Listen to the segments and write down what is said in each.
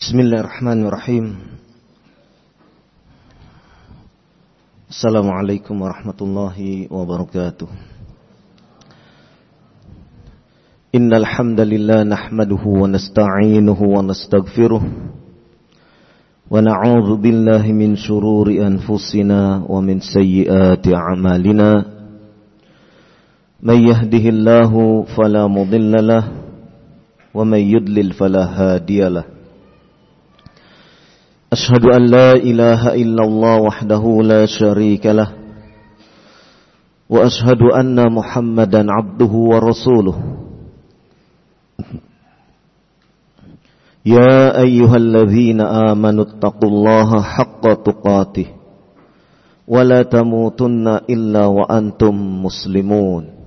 Bismillahirrahmanirrahim. Assalamualaikum warahmatullahi wabarakatuh. Innal hamdalillah nahmaduhu wa nasta'inuhu wa nastaghfiruh wa na'udzu billahi min shururi anfusina wa min sayyiati a'malina. May yahdihillahu fala mudilla lahu wa may yudlil fala hadiyalah. Ashhadu an la ilaha illallah wahdahu la syarika lah wa ashhadu anna Muhammadan abduhu wa rasuluh. Ya ayyuhalladzina amanu taqullaha haqqa tuqatih wa la tamutunna illa wa antum muslimun.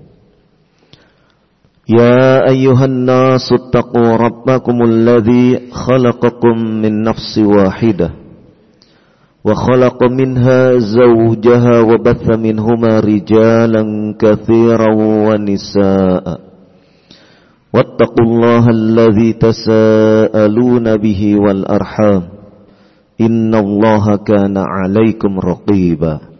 يا أيها الناس اتقوا ربكم الذي خلقكم من نفس واحدة وخلق منها زوجها وبث منهما رجالا كثيرا ونساء واتقوا الله الذي تساءلون به والأرحام إن الله كان عليكم رقيبا.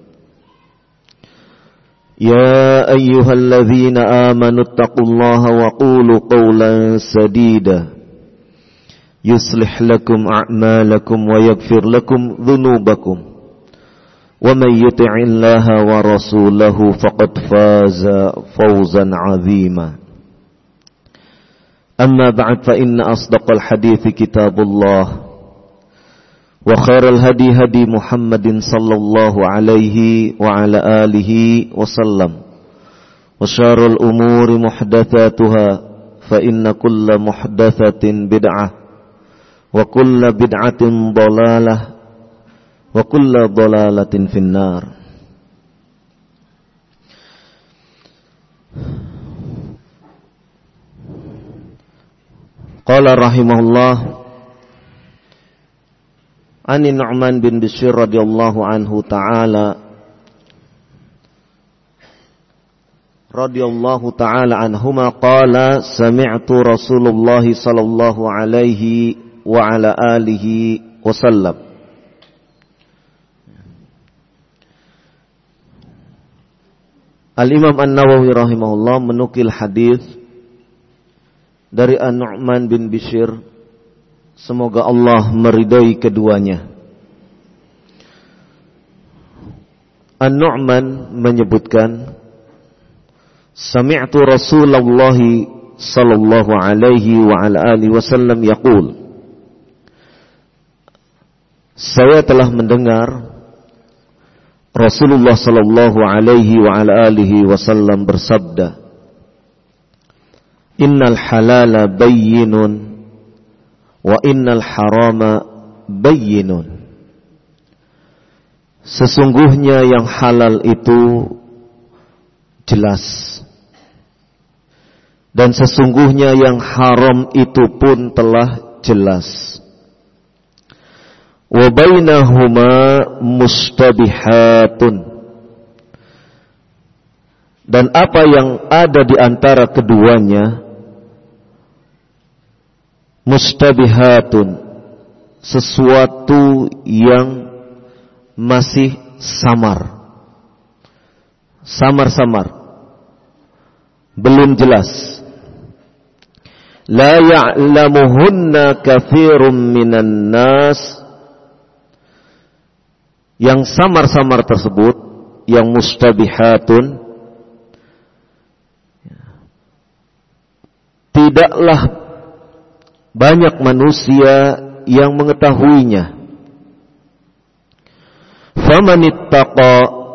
يا أيها الذين آمنوا اتقوا الله وقولوا قولا سديدا يصلح لكم أعمالكم ويغفر لكم ذنوبكم ومن يطع الله ورسوله فقد فاز فوزا عظيما. أما بعد فإن أصدق الحديث كتاب الله وخير الهدي هدي محمد صلى الله عليه وعلى آله وسلم وشر الأمور محدثاتها فإن كل محدثة بدعة وكل بدعة ضلالة وكل ضلالة في النار. قال رحمه الله عن النعمان بن بشير رضي الله عنه تعالى عنهما قال سمعت رسول الله صلى الله عليه وعلى آله وسلم. Al-Imam An-Nawawi rahimahullah menukil hadis dari An-Nu'man bin Bishir, semoga Allah meridai keduanya. An-Nu'man menyebutkan, sami'tu Rasulullah sallallahu alaihi wa ala alihi wasallam yaqul, saya telah mendengar Rasulullah sallallahu alaihi wa ala alihi wasallam bersabda, innal halala bayyinun wa innal harama bayyinun. Sesungguhnya yang halal itu jelas, dan sesungguhnya yang haram itu pun telah jelas. Wa bainahuma mustabihatun, dan apa yang ada di antara keduanya mustabihatun, sesuatu yang masih samar-samar, belum jelas. La ya'lamuhunna katsirun minan nas, yang samar-samar tersebut, yang mustabihatun, tidaklah banyak manusia yang mengetahuinya. Famanittaqa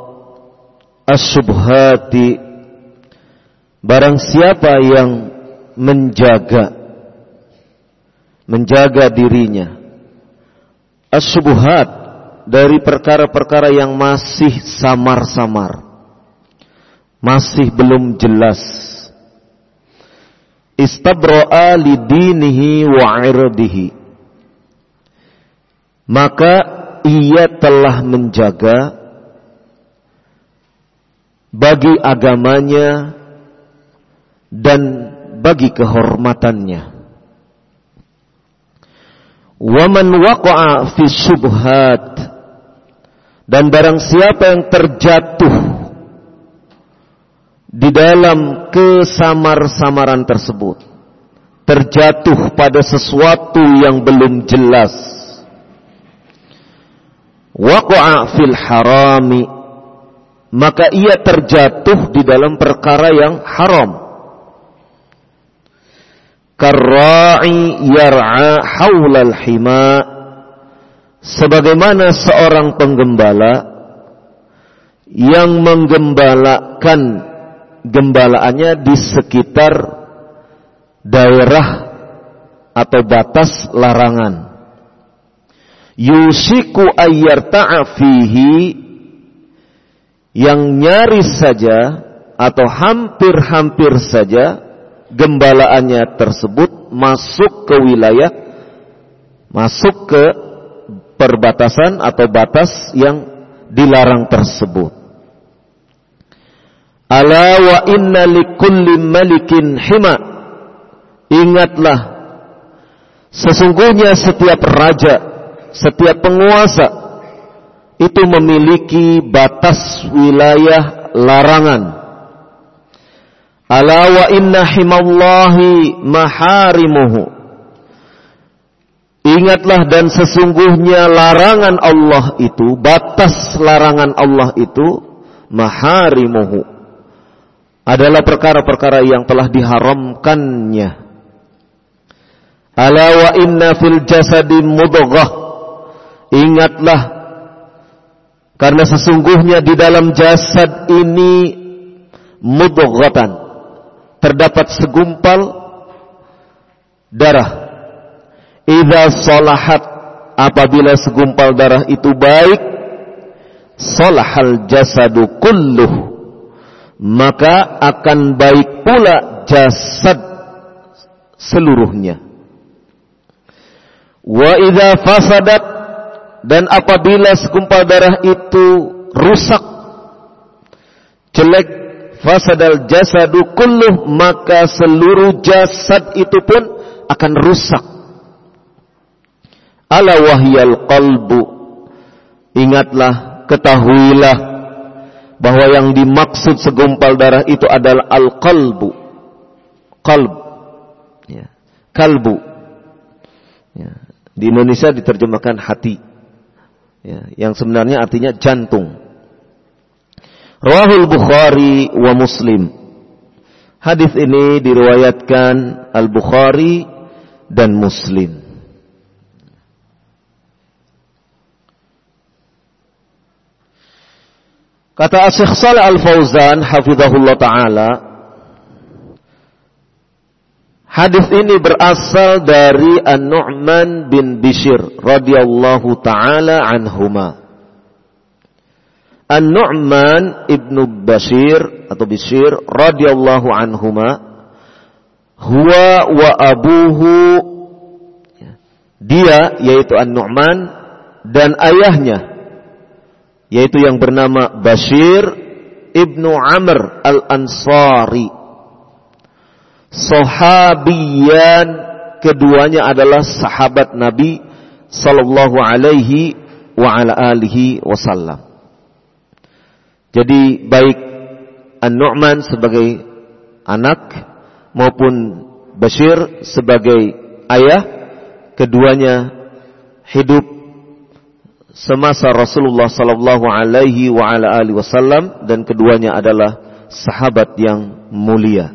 as-subhati, barang siapa yang menjaga dirinya as-subhat, dari perkara-perkara yang masih samar-samar, masih belum jelas, istabra'a lidinihi wa 'irdihi, maka ia telah menjaga bagi agamanya dan bagi kehormatannya. Wa man waqa'a fi syubhat, dan barang siapa yang terjatuh di dalam kesamar-samaran tersebut, terjatuh pada sesuatu yang belum jelas, waqa'a fil harami, maka ia terjatuh di dalam perkara yang haram. Karra'i yar'a haulal hima, sebagaimana seorang penggembala yang menggembalakan gembalaannya di sekitar daerah atau batas larangan. Yusiku ayyarta'a fihi, yang nyaris saja atau hampir-hampir saja gembalaannya tersebut masuk ke wilayah, masuk ke perbatasan atau batas yang dilarang tersebut. Ala wa inna likulli malikin hima, ingatlah sesungguhnya setiap raja, setiap penguasa itu memiliki batas wilayah larangan. Ala wa inna himallahi maharimuhu, ingatlah dan sesungguhnya larangan Allah itu, batas larangan Allah itu, maharimuhu, adalah perkara-perkara yang telah diharamkannya. Ala wa inna fil jasadi mudghah, ingatlah karena sesungguhnya di dalam jasad ini mudghatan, terdapat segumpal darah. Idza salahat, apabila segumpal darah itu baik, salahal jasadu kulluh, maka akan baik pula jasad seluruhnya. Wa idza fasadat, dan apabila segumpal darah itu rusak, jelek, fasadal jasadu kulluh, maka seluruh jasad itu pun akan rusak. Ala wahyal qalbu, ingatlah, ketahuilah bahwa yang dimaksud segumpal darah itu adalah al-qalbu, qalb, ya, kalbu, ya. Di Indonesia diterjemahkan hati, ya, yang sebenarnya artinya jantung. Rawahul Bukhari wa Muslim, hadis ini diriwayatkan Al-Bukhari dan Muslim. Kata Syekh Shalih Al-Fauzan hafizahullah ta'ala, hadis ini berasal dari An-Nu'man bin Bishir radhiyallahu ta'ala anhuma. An-Nu'man ibnu Bashir atau Bishir radhiyallahu anhuma, huwa wa abuhu, dia yaitu An-Nu'man dan ayahnya yaitu yang bernama Bashir ibnu Amr al-Ansari, sahabiyan, keduanya adalah sahabat Nabi sallallahu alaihi wa ala alihi wasallam. Jadi baik An-Nu'man sebagai anak maupun Bashir sebagai ayah, keduanya hidup semasa Rasulullah sallallahu alaihi wa ala alihi wasallam, dan keduanya adalah sahabat yang mulia.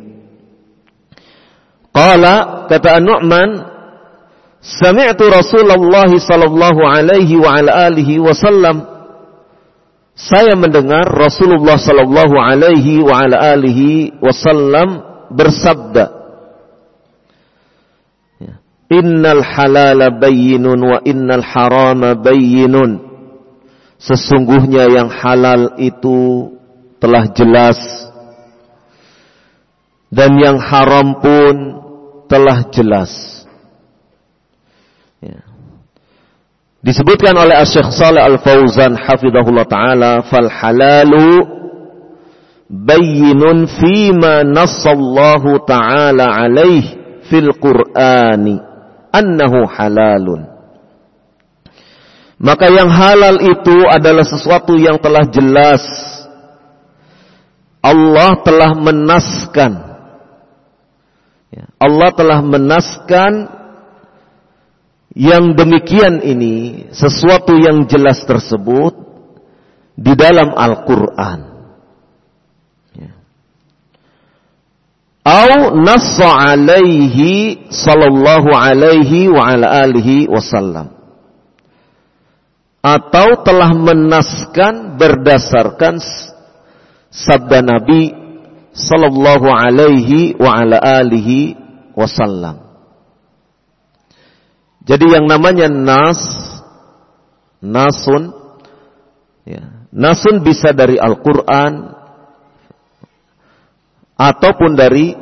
Qala, kata An-Nu'man, sami'tu Rasulullah sallallahu alaihi wa ala alihi wasallam, saya mendengar Rasulullah sallallahu alaihi wa ala alihi wasallam bersabda, innal halala bayyinun wa innal harama bayyinun, sesungguhnya yang halal itu telah jelas dan yang haram pun telah jelas. Ya. Disebutkan oleh Syekh Shalih Al-Fauzan hafizahullah ta'ala, fal halalu bayyinun fima nassallahu ta'ala alaih fil Qur'ani annahu halalun. Maka yang halal itu adalah sesuatu yang telah jelas. Allah telah menaskan. Allah telah menaskan yang demikian ini, sesuatu yang jelas tersebut di dalam Al-Quran. Au nassa alaihi sallallahu alaihi wa ala alihi wasallam. Atau telah menaskan berdasarkan sabda Nabi sallallahu alaihi wa ala alihi wasallam. Jadi yang namanya nasun, nasun bisa dari Al-Quran ataupun dari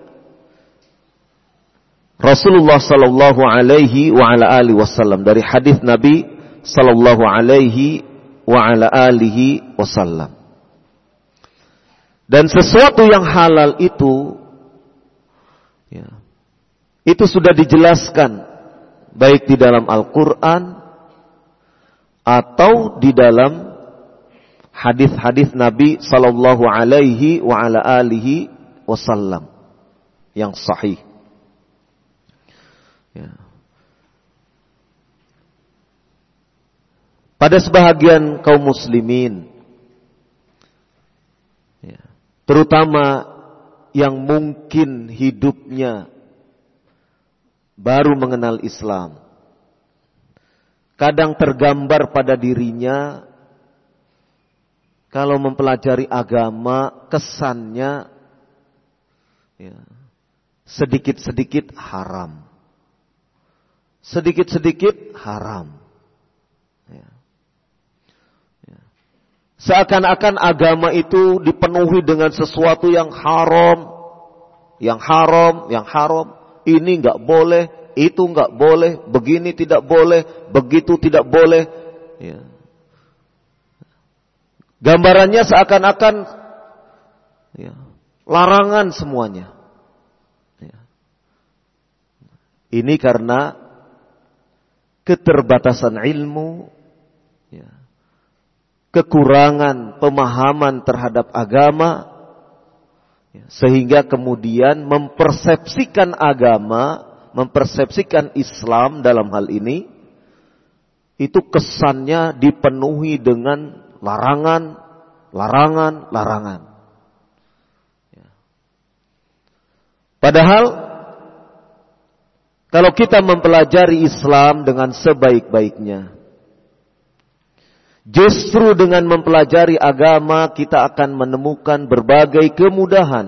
Rasulullah sallallahu alaihi wa ala alihi wasallam, dari hadis Nabi sallallahu alaihi wa ala alihi wasallam. Dan sesuatu yang halal itu sudah dijelaskan baik di dalam Al-Quran atau di dalam hadis-hadis Nabi sallallahu alaihi wa ala alihi wasallam yang sahih. Pada sebahagian kaum muslimin, terutama yang mungkin hidupnya baru mengenal Islam, kadang tergambar pada dirinya kalau mempelajari agama kesannya sedikit-sedikit haram. Sedikit-sedikit haram. Seakan-akan agama itu dipenuhi dengan sesuatu yang haram. Yang haram. Ini enggak boleh, itu enggak boleh, begini tidak boleh, begitu tidak boleh. Gambarannya seakan-akan larangan semuanya. Ini karena keterbatasan ilmu, kekurangan pemahaman terhadap agama, sehingga kemudian mempersepsikan agama, mempersepsikan Islam dalam hal ini, itu kesannya dipenuhi dengan larangan. Padahal kalau kita mempelajari Islam dengan sebaik-baiknya, justru dengan mempelajari agama kita akan menemukan berbagai kemudahan.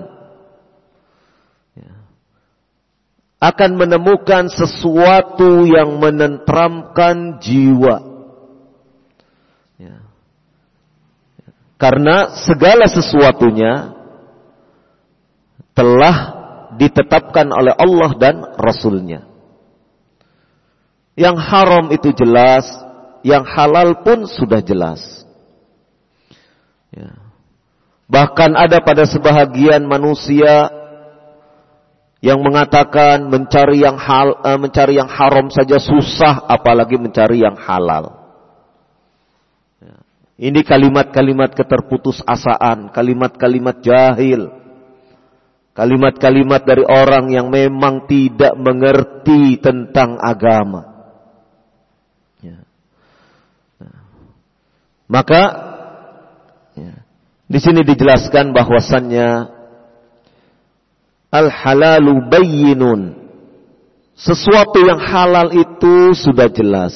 Akan menemukan sesuatu yang menenteramkan jiwa. Karena segala sesuatunya telah ditetapkan oleh Allah dan Rasul-Nya. Yang haram itu jelas, yang halal pun sudah jelas. Bahkan ada pada sebahagian manusia yang mengatakan mencari yang haram saja susah, apalagi mencari yang halal. Ini kalimat-kalimat keterputusasaan, kalimat-kalimat jahil, kalimat-kalimat dari orang yang memang tidak mengerti tentang agama. Maka di sini dijelaskan bahwasannya al-halalu bayyinun, sesuatu yang halal itu sudah jelas.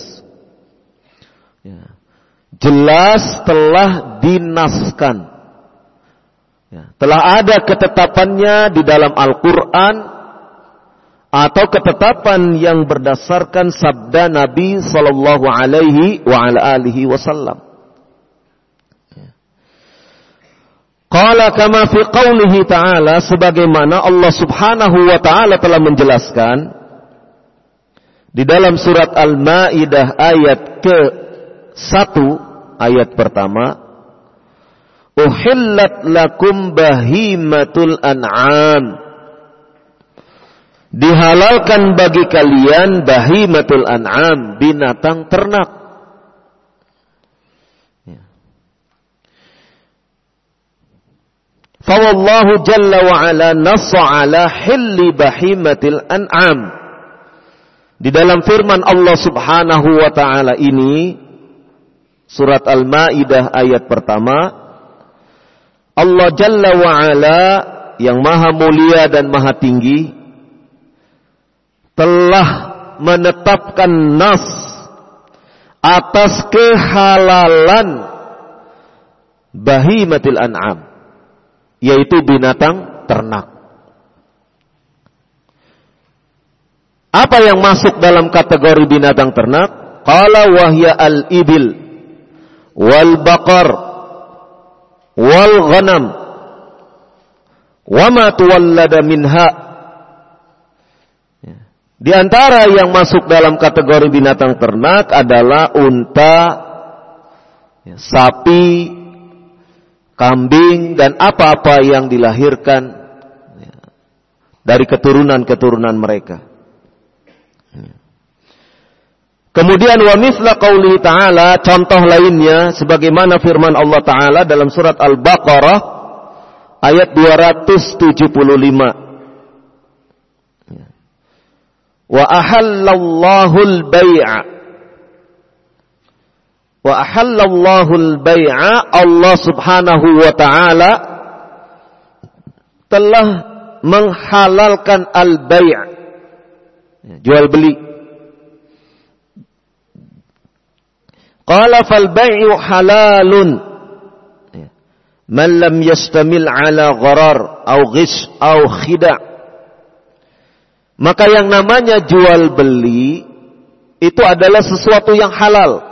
Jelas telah dinaskan. Telah ada ketetapannya di dalam Al-Quran atau ketetapan yang berdasarkan sabda Nabi sallallahu alaihi wa ala alihi wasallam. Qala kama fi qawlihi ta'ala, sebagaimana Allah subhanahu wa ta'ala telah menjelaskan di dalam surat Al-Ma'idah ayat ke-1, ayat pertama, uhillat lakum bahimatul an'am, dihalalkan bagi kalian bahimatul an'am, binatang ternak. Fawallahu jalla wa ala nassa ala hilli bahimatil an'am. Di dalam firman Allah Subhanahu wa taala ini, surat Al-Maidah ayat pertama, Allah jalla wa ala yang maha mulia dan maha tinggi telah menetapkan nas atas kehalalan bahimatil an'am, yaitu binatang ternak. Apa yang masuk dalam kategori binatang ternak? Qala wahya al-ibil wal baqar wal ghanam wa ma tuwallada minha. Di antara yang masuk dalam kategori binatang ternak adalah unta, sapi, kambing, dan apa-apa yang dilahirkan dari keturunan-keturunan mereka. Kemudian wa mithla qauli ta'ala, contoh lainnya sebagaimana firman Allah Ta'ala dalam surat Al-Baqarah ayat 275. Wa ahallallahu al-bai'a. Wa ahallallahu al-bai'a, Allah Subhanahu wa ta'ala telah menghalalkan al-bai', jual beli. Qala fal bai'u halalun man lam yastamil ala gharar au ghish au khida'. Maka yang namanya jual beli itu adalah sesuatu yang halal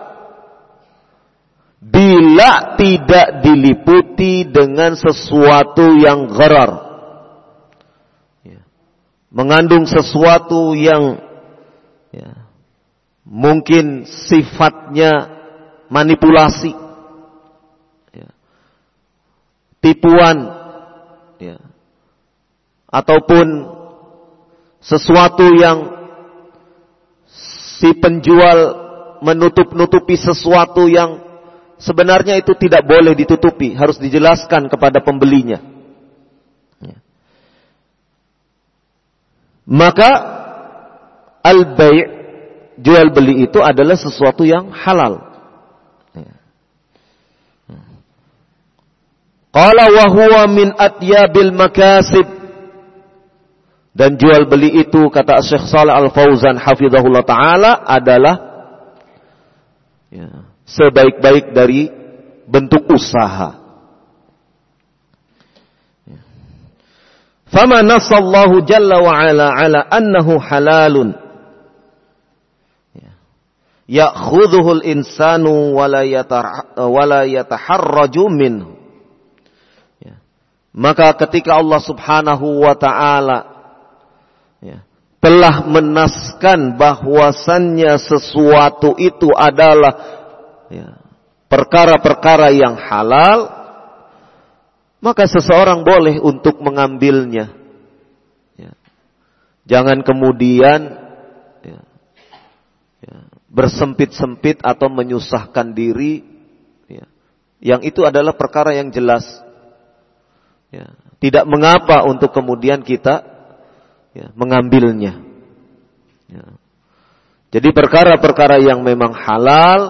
bila tidak diliputi dengan sesuatu yang gharar, mengandung sesuatu yang mungkin sifatnya manipulasi, tipuan, ataupun sesuatu yang si penjual menutup-nutupi sesuatu yang sebenarnya itu tidak boleh ditutupi, harus dijelaskan kepada pembelinya. Maka al-bai', jual beli itu adalah sesuatu yang halal. Qala wa huwa min atyabil makasib. Dan jual beli itu, kata Syekh Shalih Al-Fauzan hafizahullah ta'ala, adalah sebaik-baik dari bentuk usaha. Fama nassallahu jalla wa ala annahu halalun ya'khudhuhul insanu wa la yataharraju minhu. Maka ketika Allah Subhanahu wa ta'ala telah menaskan bahwasannya sesuatu itu adalah perkara-perkara yang halal, maka seseorang boleh untuk mengambilnya. Jangan kemudian bersempit-sempit atau menyusahkan diri. Yang itu adalah perkara yang jelas. Tidak mengapa untuk kemudian kita mengambilnya. Jadi perkara-perkara yang memang halal,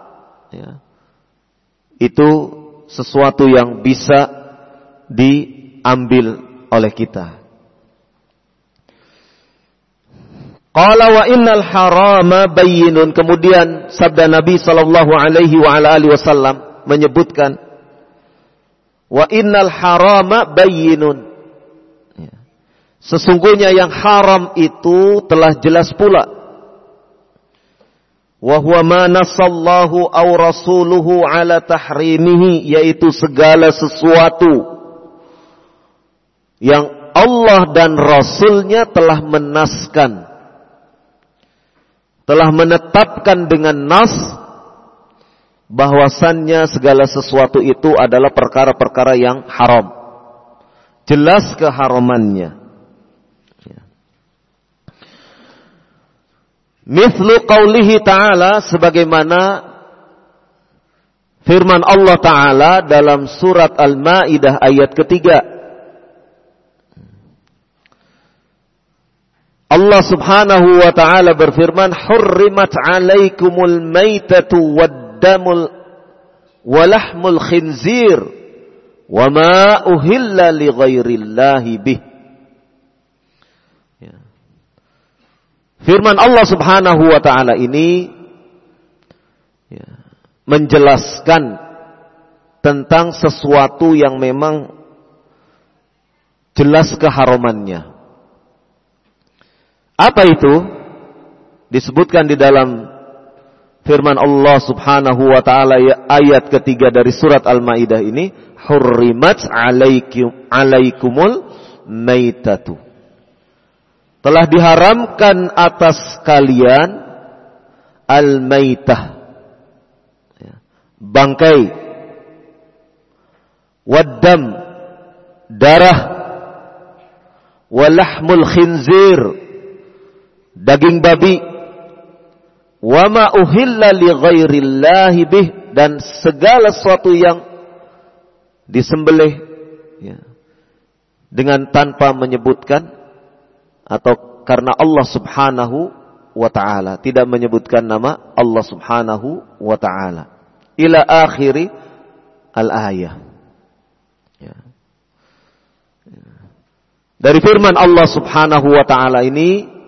itu sesuatu yang bisa diambil oleh kita. Qala wa innal harama bayyinun. Kemudian sabda Nabi sallallahu alaihi wa ala alihi wasallam menyebutkan wa innal harama bayyinun. Sesungguhnya yang haram itu telah jelas pula. Wa huwa ma nassallahu aw rasuluhu ala tahrimihi, yaitu segala sesuatu yang Allah dan Rasulnya telah menaskan, telah menetapkan dengan nas bahwasannya segala sesuatu itu adalah perkara-perkara yang haram. Jelas keharamannya. Mithlu qaulihi ta'ala, sebagaimana firman Allah Ta'ala dalam surat Al-Maidah ayat ketiga. Allah Subhanahu wa taala berfirman, "Hurrimat 'alaikumul maitatu waddamul walahmul khinzir wa ma uhilla li ghairillahi bih." Ya. Firman Allah Subhanahu wa taala ini ya, menjelaskan tentang sesuatu yang memang jelas keharamannya. Apa itu? Disebutkan di dalam firman Allah Subhanahu wa taala ayat ketiga dari surat Al-Maidah ini, hurrimat alaikumul maitatu. Telah diharamkan atas kalian al-maitah, bangkai, waddam, darah, walahmul khinzir, daging babi, wa ma uhilla li ghairillahi bih, dan segala sesuatu yang disembelih ya, dengan tanpa menyebutkan atau karena Allah Subhanahu wa ta'ala, tidak menyebutkan nama Allah Subhanahu wa ta'ala, ila akhiri al-ayah ya. Dari firman Allah Subhanahu wa ta'ala ini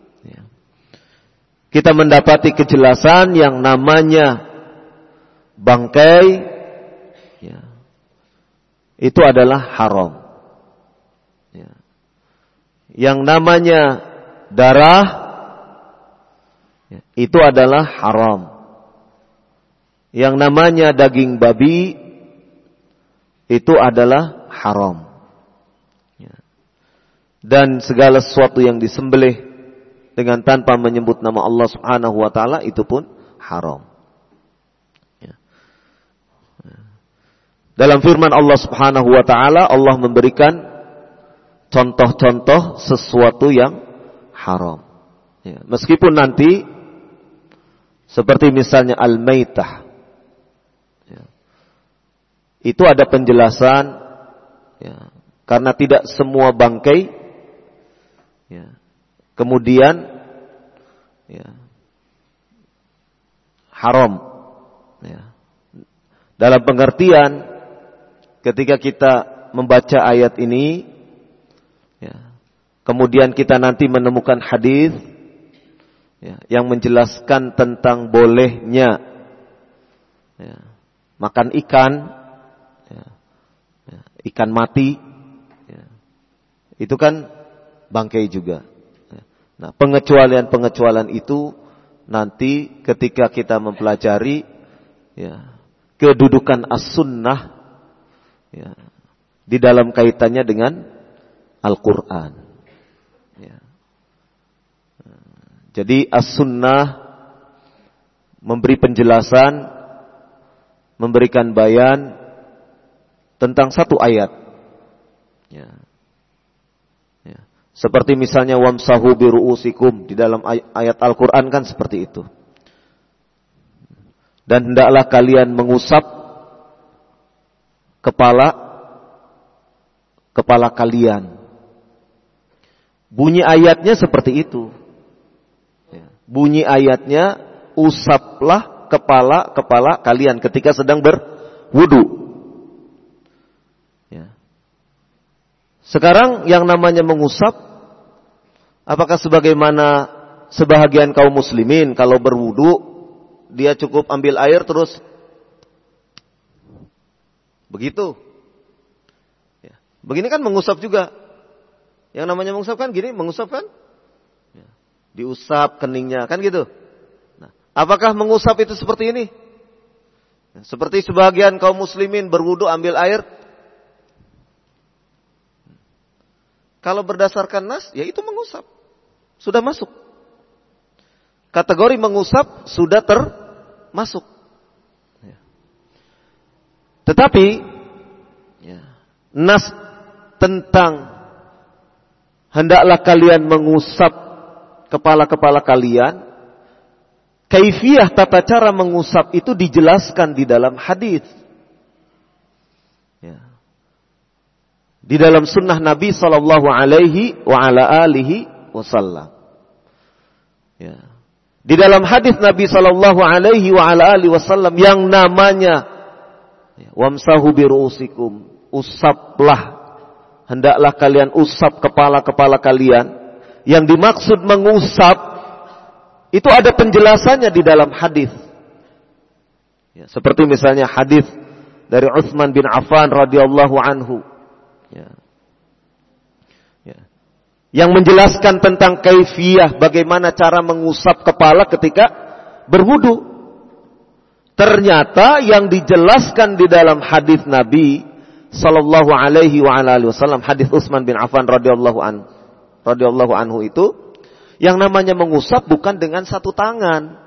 kita mendapati kejelasan yang namanya bangkai ya, itu adalah haram ya. Yang namanya darah ya, itu adalah haram. Yang namanya daging babi itu adalah haram ya. Dan segala sesuatu yang disembelih dengan tanpa menyebut nama Allah Subhanahu wa taala itu pun haram. Ya. Dalam firman Allah Subhanahu wa taala, Allah memberikan contoh-contoh sesuatu yang haram. Ya. Meskipun nanti seperti misalnya al-maitah, ya, itu ada penjelasan, ya, karena tidak semua bangkai ya, kemudian ya, haram ya. Dalam pengertian ketika kita membaca ayat ini ya, kemudian kita nanti menemukan hadis ya, yang menjelaskan tentang bolehnya ya, makan ikan ya, ya, ikan mati ya, itu kan bangkai juga. Nah, pengecualian itu nanti ketika kita mempelajari ya, kedudukan as-sunnah ya, di dalam kaitannya dengan Al-Quran. Ya. Jadi as-sunnah memberi penjelasan, memberikan bayan tentang satu ayat. Ya. Seperti misalnya wamsahu biru'usikum, di dalam ayat Al-Quran kan seperti itu. Dan hendaklah kalian mengusap kepala kalian. Bunyi ayatnya seperti itu. Bunyi ayatnya, usaplah kepala kalian ketika sedang berwudu. Sekarang yang namanya mengusap, apakah sebagaimana sebahagian kaum muslimin kalau berwudu dia cukup ambil air terus begitu? Ya. Begini kan mengusap juga. Yang namanya mengusap kan gini, mengusap kan? Ya. Diusap keningnya kan gitu. Nah, apakah mengusap itu seperti ini? Ya, seperti sebagian kaum muslimin berwudu ambil air. Kalau berdasarkan nas, ya itu mengusap. Sudah masuk. Kategori mengusap sudah termasuk. Ya. Tetapi, ya, nas tentang hendaklah kalian mengusap kepala kalian, kaifiyah tata cara mengusap itu dijelaskan di dalam hadis. Ya. Di dalam sunnah Nabi sallallahu alaihi wa ala alihi wasallam. Ya. Di dalam hadis Nabi sallallahu alaihi wa ala alihi wasallam yang namanya wamsahu biruusikum, usaplah, hendaklah kalian usap kepala-kepala kalian. Yang dimaksud mengusap itu ada penjelasannya di dalam hadis. Ya, seperti misalnya hadis dari Utsman bin Affan radhiyallahu anhu. Ya. Ya. Yang menjelaskan tentang kaifiyah, bagaimana cara mengusap kepala ketika berwudu. Ternyata yang dijelaskan di dalam hadis Nabi sallallahu alaihi wa alihi wasallam, hadis Utsman bin Affan radhiyallahu anhu itu, yang namanya mengusap bukan dengan satu tangan.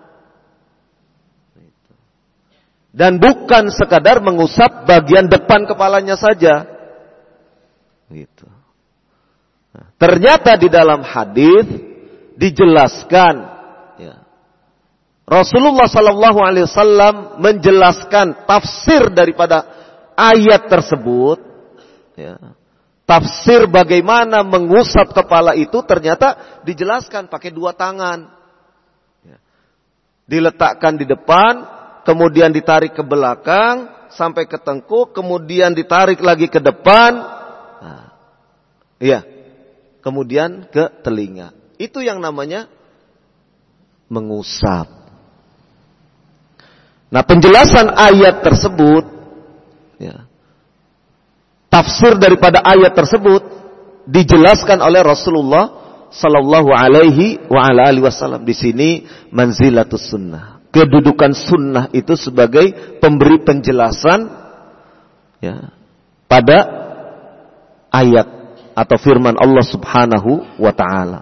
Dan bukan sekadar mengusap bagian depan kepalanya saja. Gitu. Nah, ternyata di dalam hadis dijelaskan, ya, Rasulullah sallallahu alaihi wasallam menjelaskan tafsir daripada ayat tersebut. Ya. Tafsir bagaimana mengusap kepala itu ternyata dijelaskan pakai dua tangan. Ya. Diletakkan di depan, kemudian ditarik ke belakang sampai ke tengkuk, kemudian ditarik lagi ke depan. Nah, iya. Kemudian ke telinga. Itu yang namanya mengusap. Nah, penjelasan ayat tersebut, ya, tafsir daripada ayat tersebut dijelaskan oleh Rasulullah sallallahu alaihi wa ala alihi wasallam. Di sini manzilatus sunnah. Kedudukan sunnah itu sebagai pemberi penjelasan, ya, pada ayat atau firman Allah Subhanahu wa taala.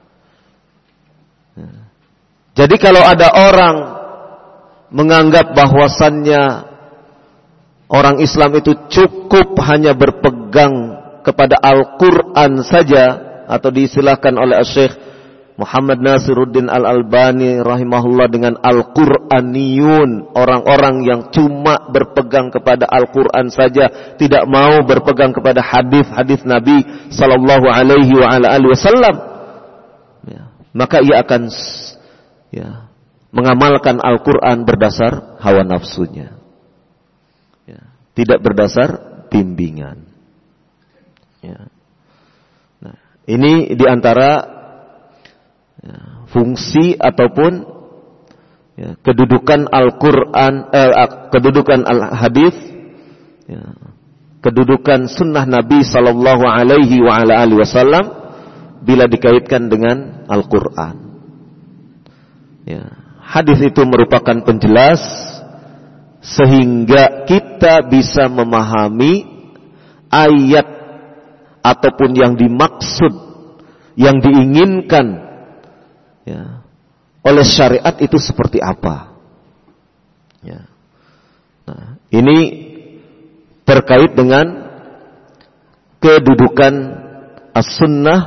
Ya. Jadi kalau ada orang menganggap bahwasannya orang Islam itu cukup hanya berpegang kepada Al-Quran saja, atau diistilahkan oleh Syekh Muhammad Nasiruddin Al-Albani rahimahullah dengan Al-Quraniyun, orang-orang yang cuma berpegang kepada Al-Quran saja, tidak mau berpegang kepada hadis-hadis Nabi sallallahu alaihi wa ala alihi wasallam, ya, maka ia akan, ya, mengamalkan Al-Quran berdasar hawa nafsunya, ya, tidak berdasar bimbingan. Ya. Nah, ini diantara, ya, fungsi ataupun, ya, kedudukan Al-Quran, kedudukan Al-Hadis, ya, kedudukan sunnah Nabi sallallahu alaihi wa ala alihi wasallam bila dikaitkan dengan Al-Quran. Ya, hadis itu merupakan penjelas sehingga kita bisa memahami ayat ataupun yang dimaksud, yang diinginkan, ya, oleh syariat itu seperti apa. Ya. Nah, ini terkait dengan kedudukan as-sunnah,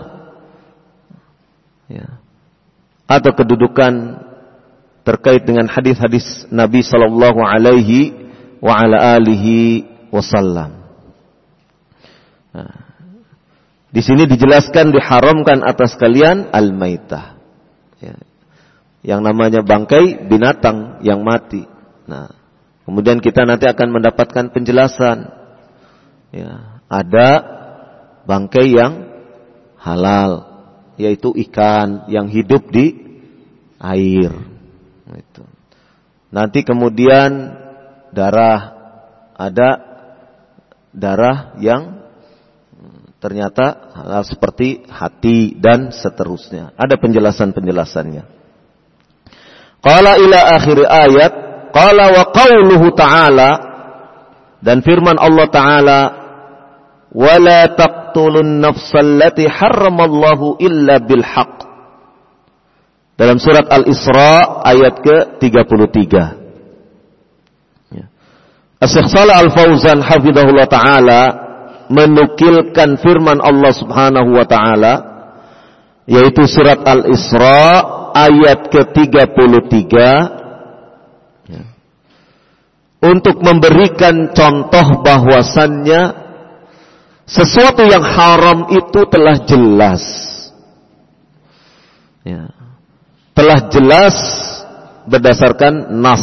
ya, atau kedudukan terkait dengan hadis-hadis Nabi sallallahu alaihi wa ala alihi wasallam. Nah, di sini dijelaskan diharamkan atas kalian al-maitah, ya, yang namanya bangkai binatang yang mati. Nah, kemudian kita nanti akan mendapatkan penjelasan, ya, ada bangkai yang halal, yaitu ikan yang hidup di air. Itu. Nanti kemudian darah, ada darah yang ternyata halal seperti hati dan seterusnya. Ada penjelasan-penjelasannya. Qala ila akhir ayat, qala wa qauluhu ta'ala, dan firman Allah Ta'ala, wala taqtulun nafsal lati harramallahu illa bil haqq. Dalam surat Al-Isra ayat ke-33. Ya. Asy-Syaikh Shalih Al-Fauzan hafizahullah Ta'ala menukilkan firman Allah Subhanahu wa Ta'ala, yaitu surat Al-Isra ayat ke-33, ya, untuk memberikan contoh bahwasannya sesuatu yang haram itu telah jelas, ya, telah jelas berdasarkan nas.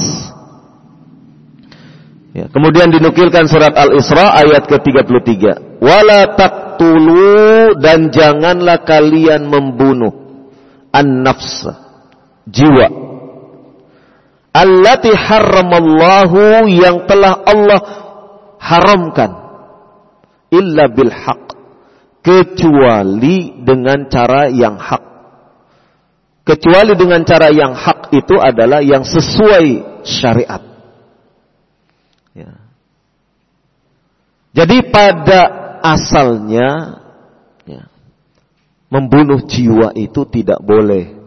Ya, kemudian dinukilkan surat Al-Isra ayat ke-33. Wala taqtulu, dan janganlah kalian membunuh an-nafsa, jiwa, allati harramallahu, yang telah Allah haramkan, illa bil haq, kecuali dengan cara yang hak. Kecuali dengan cara yang hak itu adalah yang sesuai syariat. Ya. Jadi pada asalnya ya, membunuh jiwa itu tidak boleh.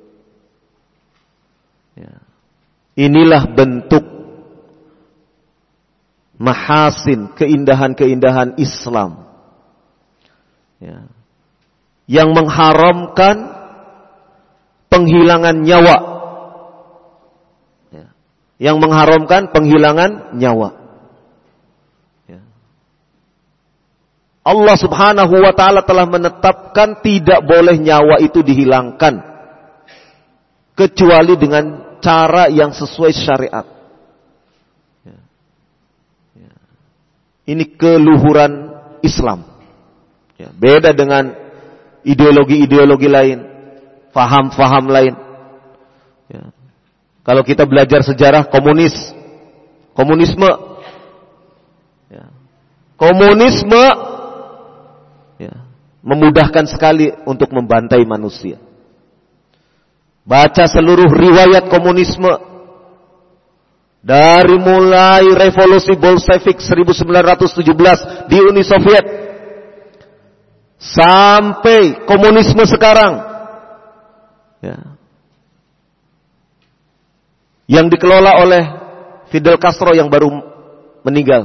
Ya. Inilah bentuk mahasin, keindahan-keindahan Islam, ya, yang mengharamkan penghilangan nyawa, ya, yang mengharamkan penghilangan nyawa. Ya. Allah Subhanahu wa ta'ala telah menetapkan tidak boleh nyawa itu dihilangkan kecuali dengan cara yang sesuai syariat. Ya. Ya. Ini keluhuran Islam. Ya. Beda dengan ideologi-ideologi lain, faham-faham lain. Ya. Kalau kita belajar sejarah komunisme, ya, komunisme, ya, memudahkan sekali untuk membantai manusia. Baca seluruh riwayat komunisme, dari mulai revolusi Bolshevik 1917 di Uni Soviet sampai komunisme sekarang, ya, yang dikelola oleh Fidel Castro yang baru meninggal.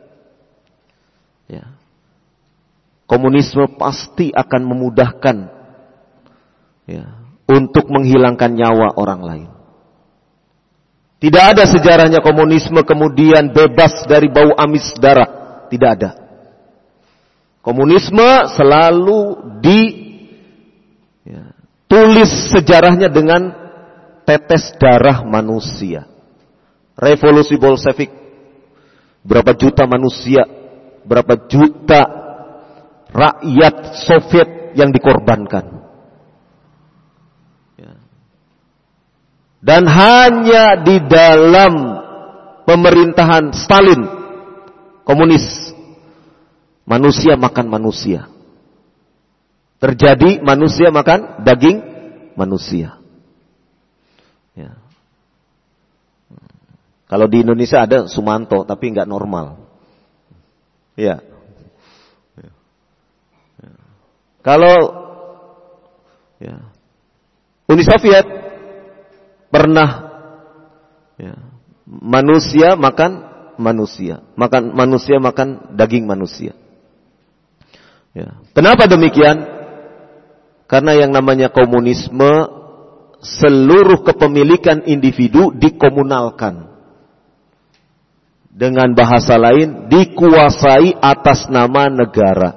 Ya. Komunisme pasti akan memudahkan, ya, untuk menghilangkan nyawa orang lain. Tidak ada sejarahnya komunisme kemudian bebas dari bau amis darah. Tidak ada. Komunisme selalu ditulis sejarahnya dengan tetes darah manusia. Revolusi Bolshevik, berapa juta manusia, berapa juta rakyat Soviet yang dikorbankan. Dan hanya di dalam pemerintahan Stalin, komunis, manusia makan manusia. Terjadi manusia makan daging manusia. Ya. Kalau di Indonesia ada Sumanto, tapi nggak normal. Ya. Ya. Ya. Kalau ya, Uni Soviet pernah, ya, manusia makan manusia, makan daging manusia. Ya. Kenapa demikian? Karena yang namanya komunisme, seluruh kepemilikan individu dikomunalkan. Dengan bahasa lain, dikuasai atas nama negara.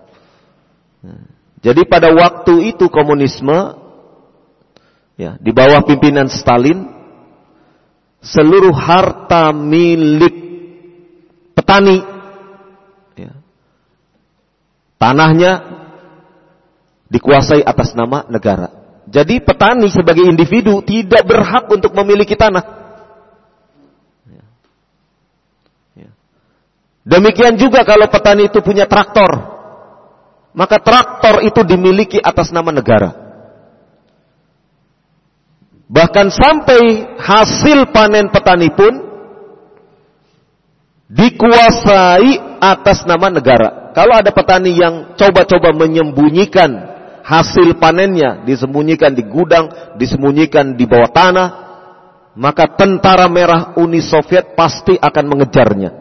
Jadi pada waktu itu komunisme, ya, di bawah pimpinan Stalin, seluruh harta milik petani, ya, tanahnya dikuasai atas nama negara. Jadi petani sebagai individu tidak berhak untuk memiliki tanah. Demikian juga kalau petani itu punya traktor, maka traktor itu dimiliki atas nama negara. Bahkan sampai hasil panen petani pun dikuasai atas nama negara. Kalau ada petani yang coba-coba menyembunyikan hasil panennya, disembunyikan di gudang, disembunyikan di bawah tanah, maka tentara merah Uni Soviet pasti akan mengejarnya.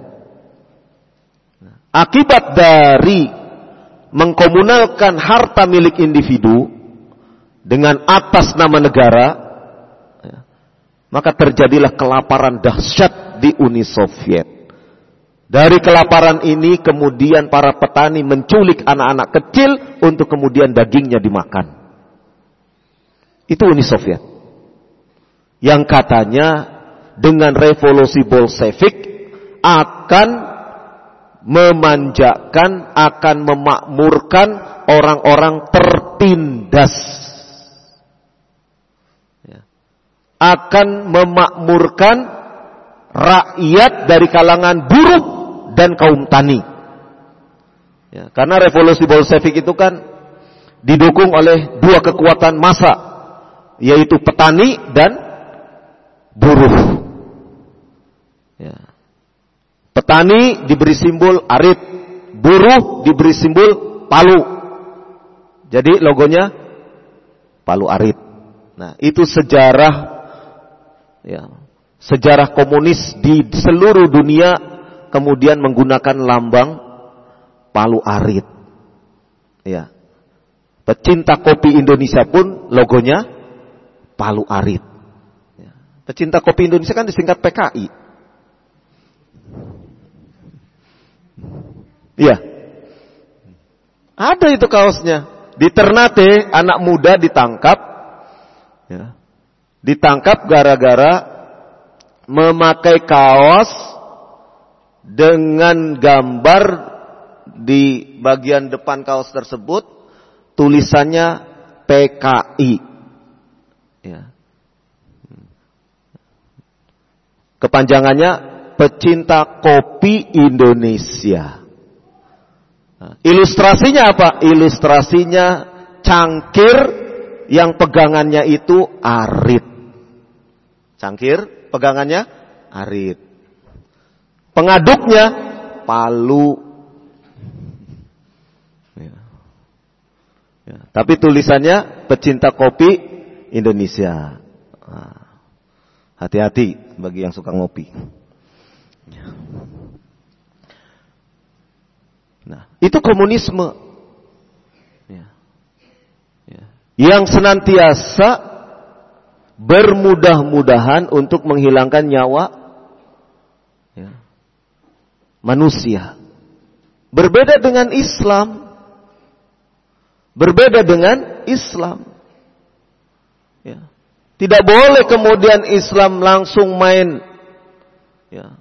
Akibat dari mengkomunalkan harta milik individu dengan atas nama negara, maka terjadilah kelaparan dahsyat di Uni Soviet. Dari kelaparan ini kemudian para petani menculik anak-anak kecil untuk kemudian dagingnya dimakan. Itu Uni Soviet. yang katanya dengan revolusi Bolshevik akan memanjakan, akan memakmurkan orang-orang tertindas, akan memakmurkan rakyat dari kalangan buruh dan kaum tani. Ya, karena revolusi Bolshevik itu kan didukung oleh dua kekuatan massa, yaitu petani dan buruh. Ya. Petani diberi simbol arit, buruh diberi simbol palu. Jadi logonya palu arit. Nah, itu sejarah, ya, sejarah komunis di seluruh dunia kemudian menggunakan lambang palu arit. Ya. Pecinta kopi Indonesia pun logonya palu arit. Ya. Pecinta kopi Indonesia kan disingkat PKI. Iya. Ada itu kaosnya. Di Ternate anak muda ditangkap. Ya. Ditangkap gara-gara memakai kaos dengan gambar di bagian depan kaos tersebut tulisannya PKI. Ya. Kepanjangannya Pecinta Kopi Indonesia. Nah, ilustrasinya apa? Ilustrasinya cangkir yang pegangannya itu arit. Cangkir pegangannya arit. Pengaduknya palu. Ya. Ya, tapi tulisannya Pecinta Kopi Indonesia. Nah, hati-hati bagi yang suka ngopi. Ya. Nah, itu komunisme. Ya. Ya. Yang senantiasa bermudah-mudahan untuk menghilangkan nyawa, ya, manusia. Berbeda dengan Islam. Berbeda dengan Islam. Ya. Tidak boleh kemudian Islam langsung main, ya,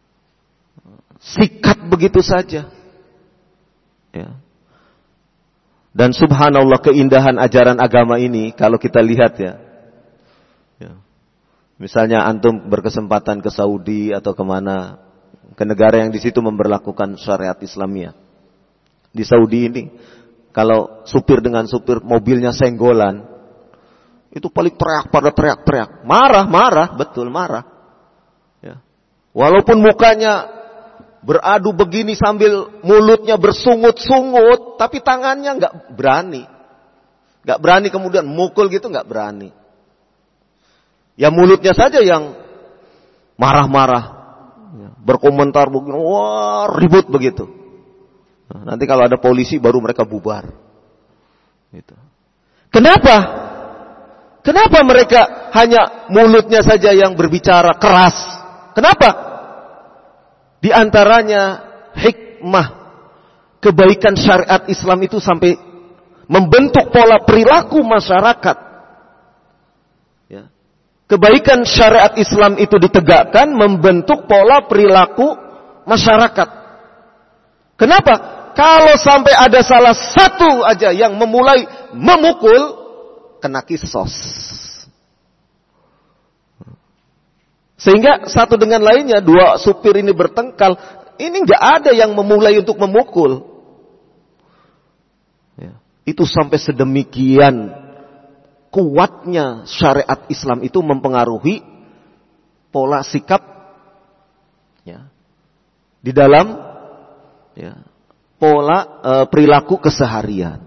sikat begitu saja. Ya. Dan subhanallah keindahan ajaran agama ini kalau kita lihat ya. Ya. Misalnya antum berkesempatan ke Saudi atau kemana, ke negara yang di situ memberlakukan syariat Islamiyah. Di Saudi ini kalau supir dengan supir mobilnya senggolan, itu paling teriak pada teriak-teriak, marah, betul marah. Ya. Walaupun mukanya beradu begini sambil mulutnya bersungut-sungut, tapi tangannya nggak berani. Nggak berani kemudian mukul gitu, nggak berani. Ya mulutnya saja yang marah-marah, ya, berkomentar begini, wah ribut begitu. Nah, nanti kalau ada polisi baru mereka bubar. Gitu. Kenapa? Kenapa mereka hanya mulutnya saja yang berbicara keras? Kenapa? Di antaranya hikmah kebaikan syariat Islam itu sampai membentuk pola perilaku masyarakat. Ya. Kebaikan syariat Islam itu ditegakkan membentuk pola perilaku masyarakat. Kenapa? Kalau sampai ada salah satu aja yang memulai memukul, kena kisos. Sehingga satu dengan lainnya, dua supir ini bertengkar. Ini nggak ada yang memulai untuk memukul. Ya. Itu sampai sedemikian kuatnya syariat Islam itu mempengaruhi pola sikap, ya, di dalam, ya, pola perilaku keseharian.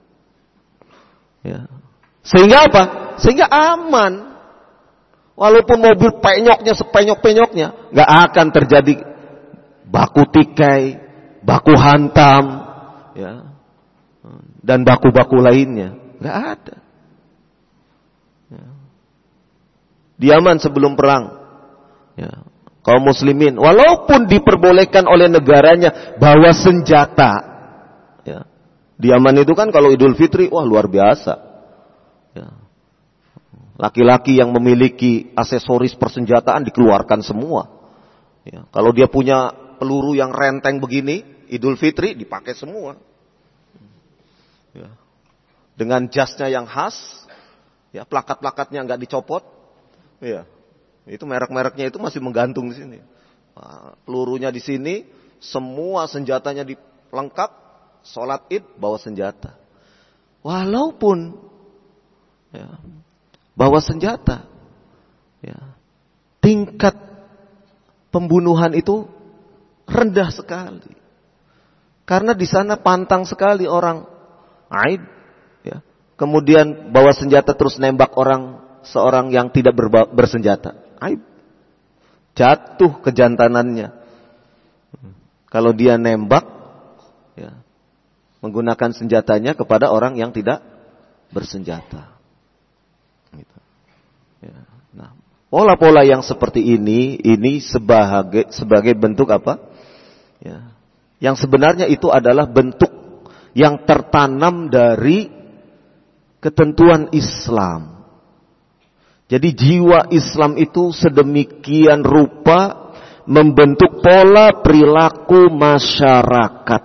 Ya. Sehingga apa? Sehingga aman. Walaupun mobil penyoknya sepenyok-penyoknya, nggak akan terjadi baku tikai, baku hantam, ya, dan baku-baku lainnya, nggak ada. Ya. Di Yaman sebelum perang, ya, kaum muslimin, walaupun diperbolehkan oleh negaranya bawa senjata, ya, di Yaman itu kan kalau Idul Fitri, wah luar biasa. Ya. Laki-laki yang memiliki aksesoris persenjataan dikeluarkan semua. Ya, kalau dia punya peluru yang renteng begini, Idul Fitri dipakai semua. Ya. Dengan jasnya yang khas, ya, plakat-plakatnya nggak dicopot. Ya. Itu merek-mereknya itu masih menggantung di sini. Nah, pelurunya di sini, semua senjatanya lengkap, sholat Id bawa senjata. Walaupun ya, bawa senjata, ya, tingkat pembunuhan itu rendah sekali. Karena di sana pantang sekali orang Aid, ya, kemudian bawa senjata terus nembak seorang yang tidak bersenjata. Aib. Jatuh kejantanannya. Kalau dia nembak, ya, menggunakan senjatanya kepada orang yang tidak bersenjata. Gitu. Ya. Nah, pola-pola yang seperti ini sebagai bentuk apa? Ya. Yang sebenarnya itu adalah bentuk yang tertanam dari ketentuan Islam. Jadi jiwa Islam itu sedemikian rupa membentuk pola perilaku masyarakat.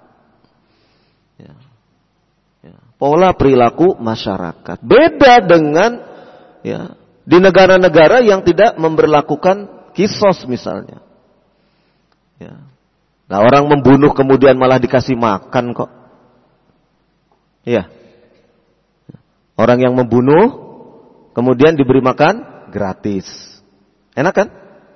Pola perilaku masyarakat. Beda dengan ya, di negara-negara yang tidak memberlakukan kisos misalnya. Ya. Nah, orang membunuh kemudian malah dikasih makan kok. Iya. Orang yang membunuh kemudian diberi makan gratis. Enak kan?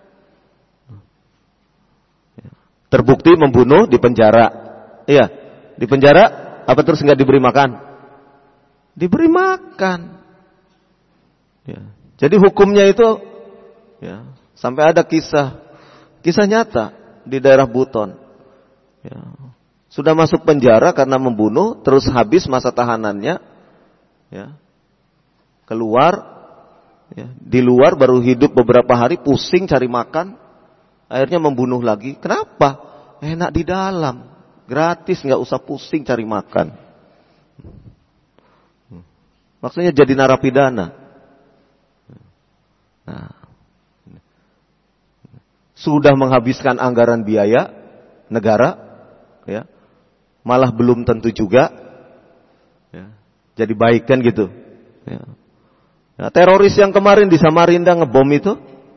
Terbukti membunuh di penjara. Iya. Di penjara apa terus nggak diberi makan? Diberi makan. Ya. Jadi hukumnya itu ya, sampai ada kisah nyata di daerah Buton. Ya. Sudah masuk penjara karena membunuh, terus habis masa tahanannya, ya, keluar, ya, di luar baru hidup beberapa hari, pusing cari makan, akhirnya membunuh lagi. Kenapa? Enak di dalam, gratis, nggak usah pusing cari makan. Maksudnya jadi narapidana. Nah, sudah menghabiskan anggaran biaya negara, ya, malah belum tentu juga, ya, jadi baik kan gitu. Ya. Nah, teroris yang kemarin di Samarinda ngebom itu,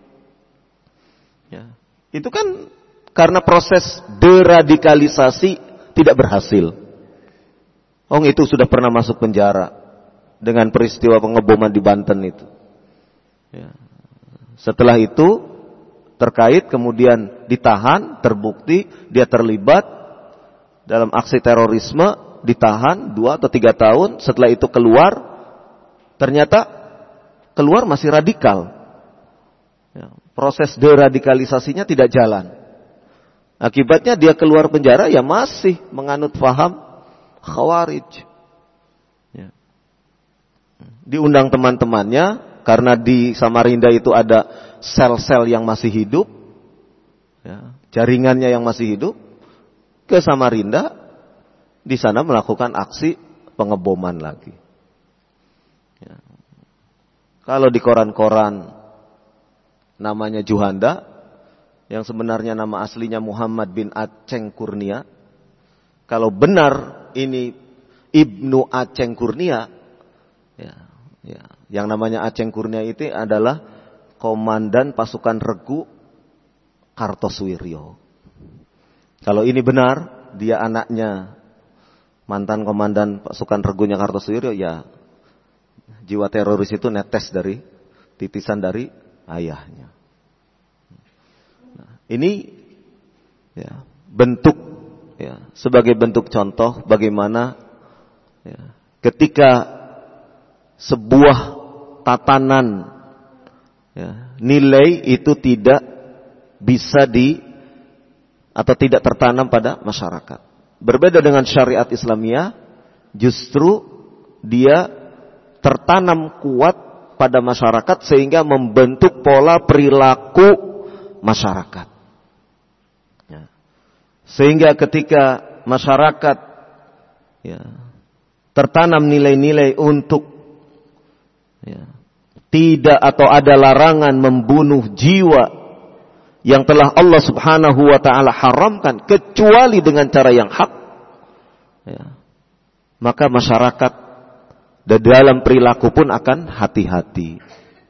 ya, itu kan karena proses deradikalisasi tidak berhasil. Itu sudah pernah masuk penjara dengan peristiwa pengeboman di Banten itu. Ya. Setelah itu terkait kemudian ditahan, terbukti dia terlibat dalam aksi terorisme, ditahan 2 atau 3 tahun. Setelah itu keluar, ternyata keluar masih radikal. Ya. Proses deradikalisasinya tidak jalan. Akibatnya dia keluar penjara ya masih menganut paham Khawarij. Diundang teman-temannya karena di Samarinda itu ada sel-sel yang masih hidup, ya, jaringannya yang masih hidup, ke Samarinda, di sana melakukan aksi pengeboman lagi. Ya. Kalau di koran-koran namanya Juhanda, yang sebenarnya nama aslinya Muhammad bin Aceng Kurnia. Kalau benar ini Ibnu Aceng Kurnia, ya, yang namanya Aceng Kurnia itu adalah komandan pasukan regu Kartosuwiryo. Kalau ini benar, dia anaknya mantan komandan pasukan regunya Kartosuwiryo, ya jiwa teroris itu netes dari titisan dari ayahnya. Nah, ini ya, bentuk ya, sebagai bentuk contoh bagaimana ya, ketika sebuah tatanan ya, nilai itu tidak bisa atau tidak tertanam pada masyarakat. Berbeda dengan syariat Islamiyah, justru dia tertanam kuat pada masyarakat sehingga membentuk pola perilaku masyarakat. Ya. Sehingga ketika masyarakat ya, tertanam nilai-nilai untuk ya, tidak atau ada larangan membunuh jiwa yang telah Allah Subhanahu wa taala haramkan kecuali dengan cara yang hak, ya, maka masyarakat dan dalam perilaku pun akan hati-hati.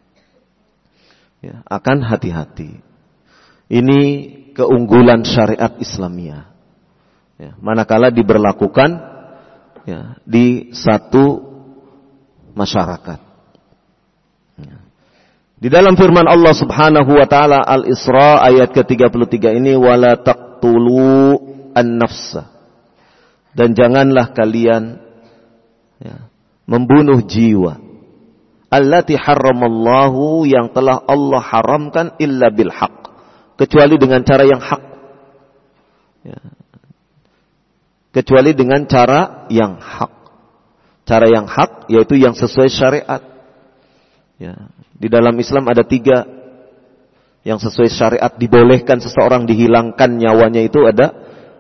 Ya, akan hati-hati. Ini keunggulan syariat Islamiyah. Ya, manakala diberlakukan, ya, di satu masyarakat. Ya. Di dalam firman Allah Subhanahu wa taala Al-Isra ayat ke-33 ini, wala taqtulu an-nafsa. Dan janganlah kalian, ya, membunuh jiwa allati harramallahu, yang telah Allah haramkan, illa bil haq, kecuali dengan cara yang hak. Ya. Kecuali dengan cara yang hak. Cara yang hak yaitu yang sesuai syariat. Ya. Di dalam Islam ada 3 yang sesuai syariat dibolehkan seseorang dihilangkan nyawanya, itu ada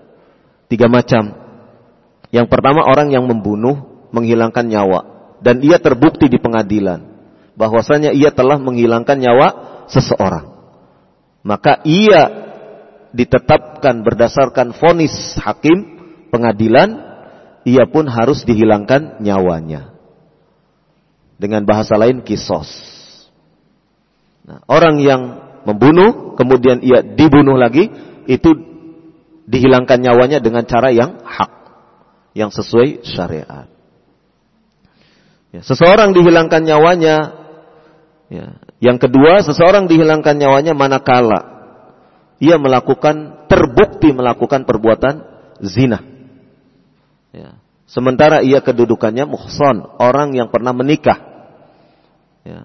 3 macam. Yang pertama, orang yang membunuh, menghilangkan nyawa, dan ia terbukti di pengadilan bahwasanya ia telah menghilangkan nyawa seseorang. Maka ia ditetapkan berdasarkan vonis hakim pengadilan, ia pun harus dihilangkan nyawanya. Dengan bahasa lain, kisos. Nah, orang yang membunuh kemudian ia dibunuh lagi, itu dihilangkan nyawanya dengan cara yang hak, yang sesuai syariat. Ya, seseorang dihilangkan nyawanya. Ya. Yang kedua, seseorang dihilangkan nyawanya manakala ia terbukti melakukan perbuatan zina. Ya. Sementara ia kedudukannya muhsan, orang yang pernah menikah. Ya.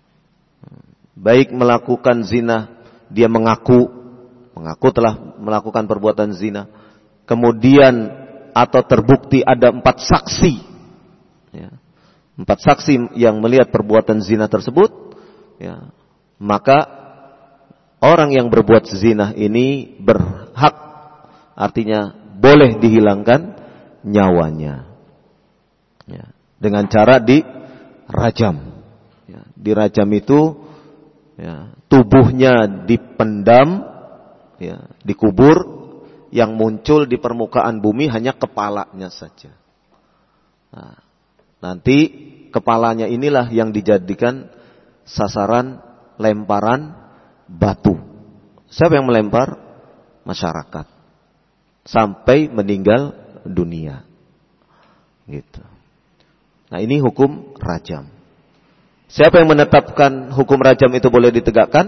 Baik melakukan zina, dia mengaku telah melakukan perbuatan zina. Kemudian atau terbukti ada 4 saksi. Ya. 4 saksi yang melihat perbuatan zina tersebut. Ya. Maka orang yang berbuat zina ini berhak, artinya boleh dihilangkan nyawanya, ya, dengan cara dirajam. Ya, dirajam itu, ya, tubuhnya dipendam, ya, dikubur, yang muncul di permukaan bumi hanya kepalanya saja. Nah, nanti kepalanya inilah yang dijadikan sasaran lemparan batu. Siapa yang melempar? Masyarakat. Sampai meninggal dunia. Gitu. Nah, ini hukum rajam. Siapa yang menetapkan hukum rajam itu boleh ditegakkan?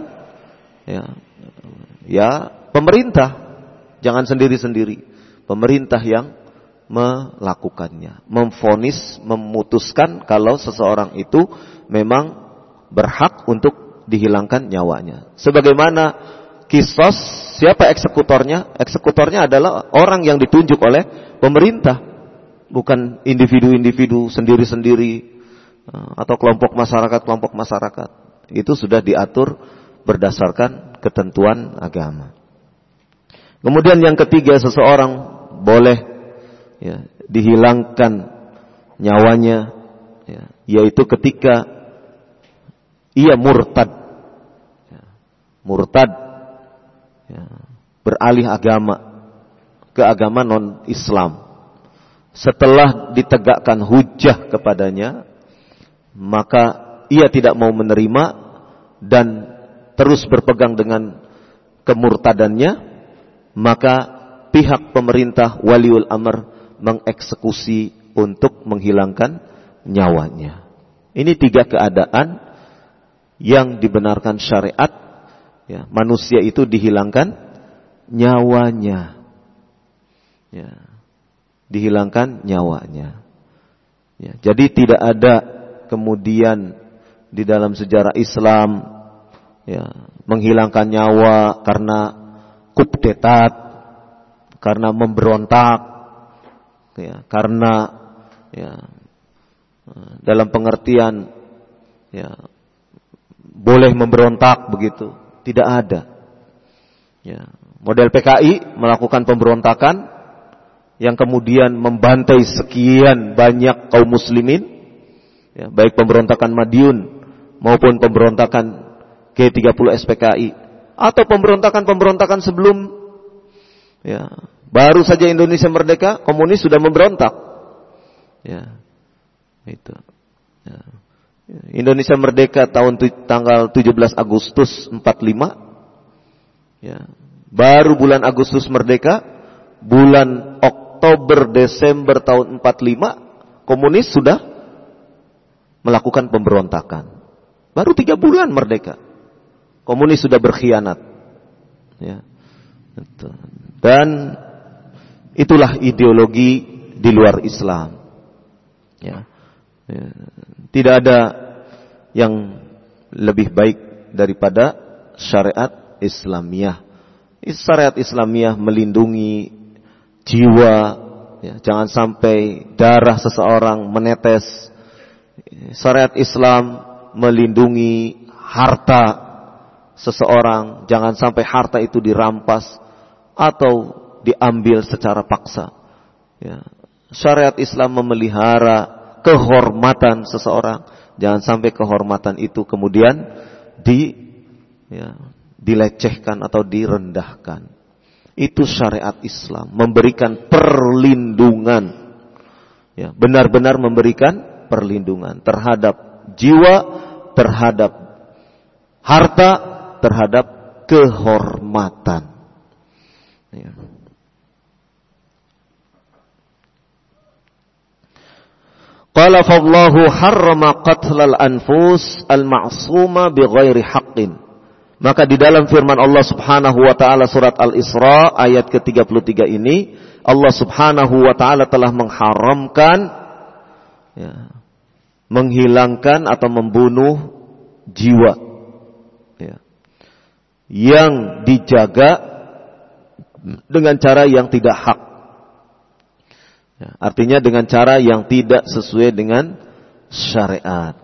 Ya, pemerintah. Jangan sendiri-sendiri. Pemerintah yang melakukannya, memvonis, memutuskan kalau seseorang itu memang berhak untuk dihilangkan nyawanya. Sebagaimana kisos, siapa eksekutornya? Eksekutornya adalah orang yang ditunjuk oleh pemerintah, bukan individu-individu sendiri-sendiri atau kelompok masyarakat. Itu sudah diatur berdasarkan ketentuan agama. Kemudian yang ketiga, seseorang boleh, ya, dihilangkan nyawanya, ya, yaitu ketika ia murtad. Ya, murtad, ya, beralih agama ke agama non-Islam. Setelah ditegakkan hujjah kepadanya, maka ia tidak mau menerima dan terus berpegang dengan kemurtadannya, maka pihak pemerintah waliul amr mengeksekusi untuk menghilangkan nyawanya. Ini 3 keadaan yang dibenarkan syariat, ya, manusia itu dihilangkan nyawanya. Ya, dihilangkan nyawanya. Ya, jadi tidak ada kemudian di dalam sejarah Islam, ya, menghilangkan nyawa karena kudeta, karena memberontak, ya, karena, ya, dalam pengertian, ya, boleh memberontak begitu, tidak ada. Ya, model PKI melakukan pemberontakan yang kemudian membantai sekian banyak kaum muslimin, ya, baik pemberontakan Madiun maupun pemberontakan G30 SPKI atau pemberontakan sebelum, ya, baru saja Indonesia merdeka, komunis sudah memberontak. Ya, itu. Ya. Indonesia merdeka tanggal 17 Agustus 45. Ya. Baru bulan Agustus merdeka, bulan Oktober Desember tahun 45, komunis sudah melakukan pemberontakan. Baru 3 bulan merdeka, komunis sudah berkhianat. Ya. Dan itulah ideologi di luar Islam. Ya. Ya. Tidak ada yang lebih baik daripada syariat Islamiyah. Syariat Islamiyah melindungi jiwa, ya, jangan sampai darah seseorang menetes. Syariat Islam melindungi harta seseorang, jangan sampai harta itu dirampas atau diambil secara paksa. Ya. Syariat Islam memelihara kehormatan seseorang, jangan sampai kehormatan itu kemudian dilecehkan atau direndahkan. Itu syariat Islam, memberikan perlindungan, ya, benar-benar memberikan perlindungan terhadap jiwa, terhadap harta, terhadap kehormatan. Ya. Qala fallahu harrama qatlal anfus al-ma'suma bighairi haqqin. Maka di dalam firman Allah Subhanahu wa taala surat Al-Isra ayat ke-33 ini, Allah Subhanahu wa taala telah mengharamkan, ya, menghilangkan atau membunuh jiwa, ya, yang dijaga dengan cara yang tidak hak. Ya, artinya dengan cara yang tidak sesuai dengan syariat.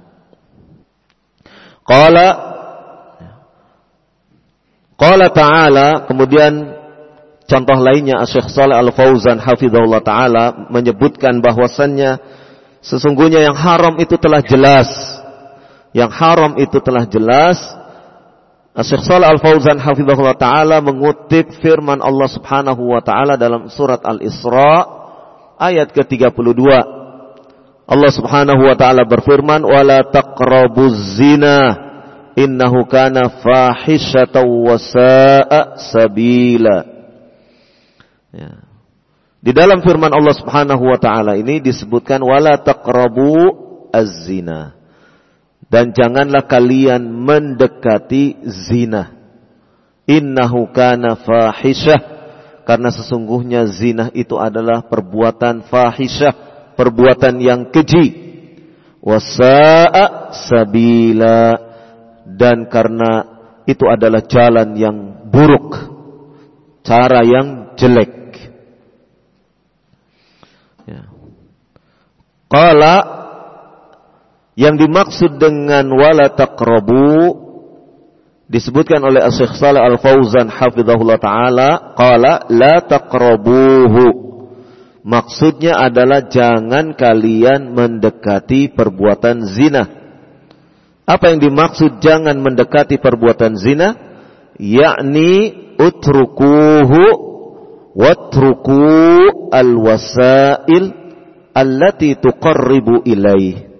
Qala ta'ala, kemudian contoh lainnya Syekh Shalih Al-Fauzan hafizahullah ta'ala menyebutkan bahwasannya sesungguhnya yang haram itu telah jelas. Yang haram itu telah jelas. Syekh Shalih Al-Fauzan hafizahullah ta'ala mengutip firman Allah Subhanahu wa ta'ala dalam surat Al-Isra ayat ke-32. Allah Subhanahu wa ta'ala berfirman, "Wala taqrabuz zina innahu kana fahishatan wa sa'a sabila." Ya. Di dalam firman Allah Subhanahu wa ta'ala ini disebutkan wala taqrabu az-zina. Dan janganlah kalian mendekati zina. Innahu kana fahisyah. Karena sesungguhnya zina itu adalah perbuatan fahisyah, perbuatan yang keji. Wasa'a sabila, dan karena itu adalah jalan yang buruk, cara yang jelek. Ya. Qala, yang dimaksud dengan wala taqrabu disebutkan oleh Syekh Shalih Al-Fauzan hafizahullah ta'ala, qala la taqrabuhu. Maksudnya adalah jangan kalian mendekati perbuatan zina. Apa yang dimaksud jangan mendekati perbuatan zina? Yakni utrukuhu watruku al-wasail allati tuqarribu ilaih.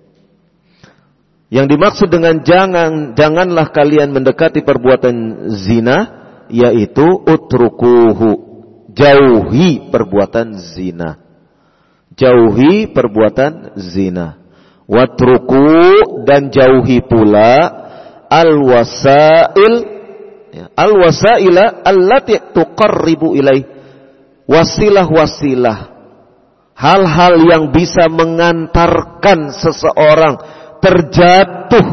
Yang dimaksud dengan janganlah kalian mendekati perbuatan zina, yaitu utrukuhu, jauhi perbuatan zina. Jauhi perbuatan zina. Watruku, dan jauhi pula al-wasail, al-wasaila allati tuqarribu ilaih. Wasilah-wasilah, hal-hal yang bisa mengantarkan seseorang terjatuh,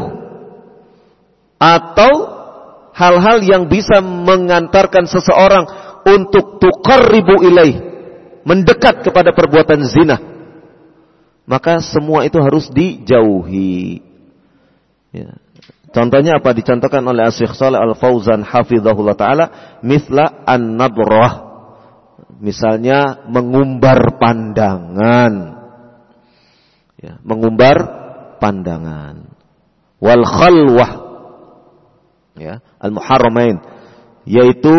atau hal-hal yang bisa mengantarkan seseorang untuk tuqarribu ilaih, mendekat kepada perbuatan zina, maka semua itu harus dijauhi. Ya. Contohnya apa? Dicontohkan oleh Syekh Shalih Al-Fauzan hafizahullah ta'ala, misla an-nadrah, misalnya mengumbar pandangan, ya, mengumbar pandangan. wal khalwah, ya, al-muharramain, yaitu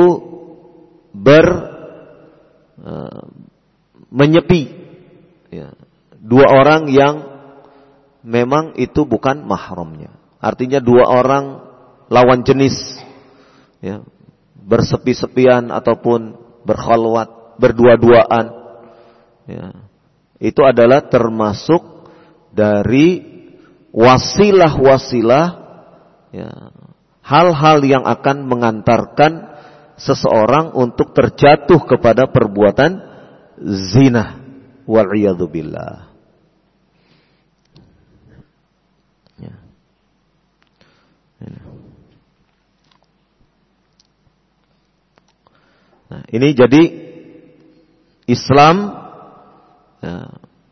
menyepi, ya, dua orang yang memang itu bukan mahramnya. Artinya dua orang lawan jenis, ya, bersepi-sepian ataupun berkhalwat, berdua-duaan, ya, itu adalah termasuk dari wasilah-wasilah, ya, hal-hal yang akan mengantarkan seseorang untuk terjatuh kepada perbuatan zina, wal'iyadzu billah. Ya. Nah, ini jadi Islam, ya,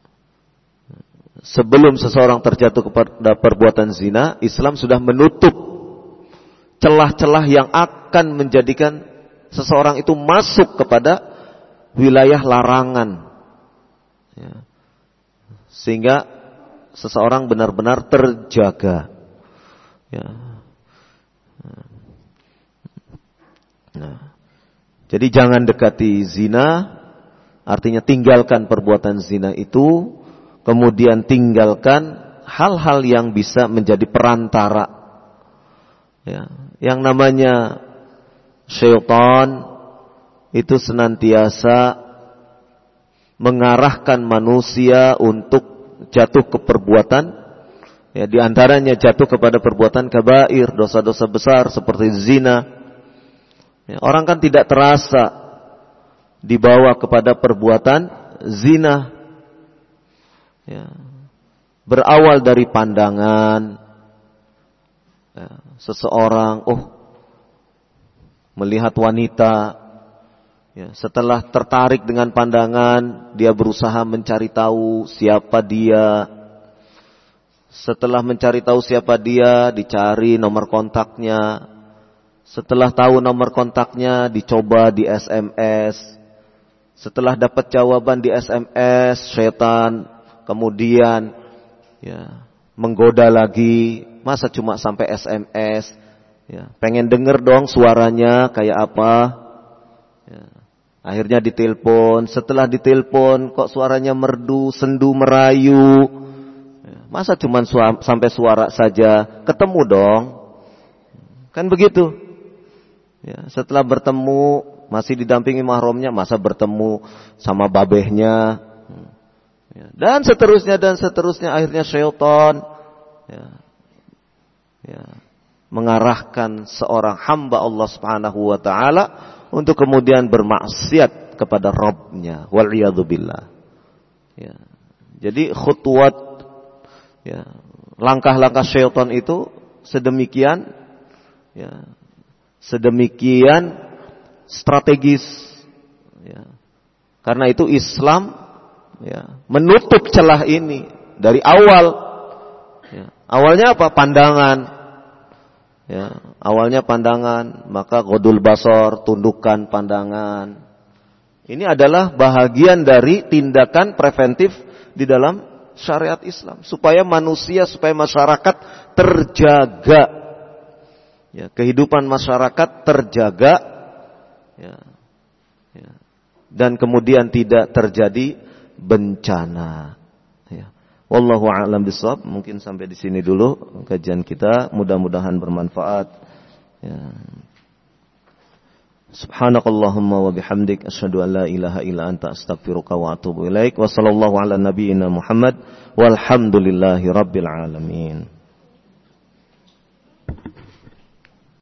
sebelum seseorang terjatuh kepada perbuatan zina, Islam sudah menutup celah-celah yang akan menjadikan seseorang itu masuk kepada wilayah larangan, ya, sehingga seseorang benar-benar terjaga, ya. Nah, jadi jangan dekati zina, artinya tinggalkan perbuatan zina itu, kemudian tinggalkan hal-hal yang bisa menjadi perantara, ya. Yang namanya syaitan itu senantiasa mengarahkan manusia untuk jatuh ke perbuatan, ya, di antaranya jatuh kepada perbuatan kabair, dosa-dosa besar seperti zina. Ya, orang kan tidak terasa dibawa kepada perbuatan zina, ya, berawal dari pandangan, ya, seseorang melihat wanita, ya, setelah tertarik dengan pandangan, dia berusaha mencari tahu siapa dia. Setelah mencari tahu siapa dia, dicari nomor kontaknya. Setelah tahu nomor kontaknya, dicoba di SMS. Setelah dapat jawaban di SMS, setan kemudian, ya, menggoda lagi. Masa cuma sampai SMS? Ya, pengen denger dong suaranya kayak apa. Ya, akhirnya ditelepon. Setelah ditelepon kok suaranya merdu, sendu, merayu. Ya, masa cuma sampai suara saja? Ketemu dong. Kan begitu. Ya, setelah bertemu masih didampingi mahramnya, masa bertemu sama babehnya. Ya, dan seterusnya akhirnya syaitan, ya, mengarahkan seorang hamba Allah Subhanahu wa taala untuk kemudian bermaksiat kepada Rabb-nya, wal'iyadzu billah. Ya. Jadi khutwat, ya, langkah-langkah syaitan itu sedemikian, ya, sedemikian strategis, ya. Karena itu Islam, ya, menutup celah ini dari awal. Ya. Awalnya apa? Pandangan. Ya, awalnya pandangan, maka ghodul basar, tundukkan pandangan. Ini adalah bahagian dari tindakan preventif di dalam syariat Islam, supaya manusia, supaya masyarakat terjaga. Ya, kehidupan masyarakat terjaga, ya, ya, dan kemudian tidak terjadi bencana. Ya. Wallahu a'lam bishawab. Mungkin sampai di sini dulu kajian kita. Mudah-mudahan bermanfaat. Ya. Subhanakallahumma wa bihamdik asyhadu an la ilaha illa anta astaghfiruka wa atubu ilaik. Wa sallallahu ala nabiyyina Muhammad walhamdulillahi rabbil alamin.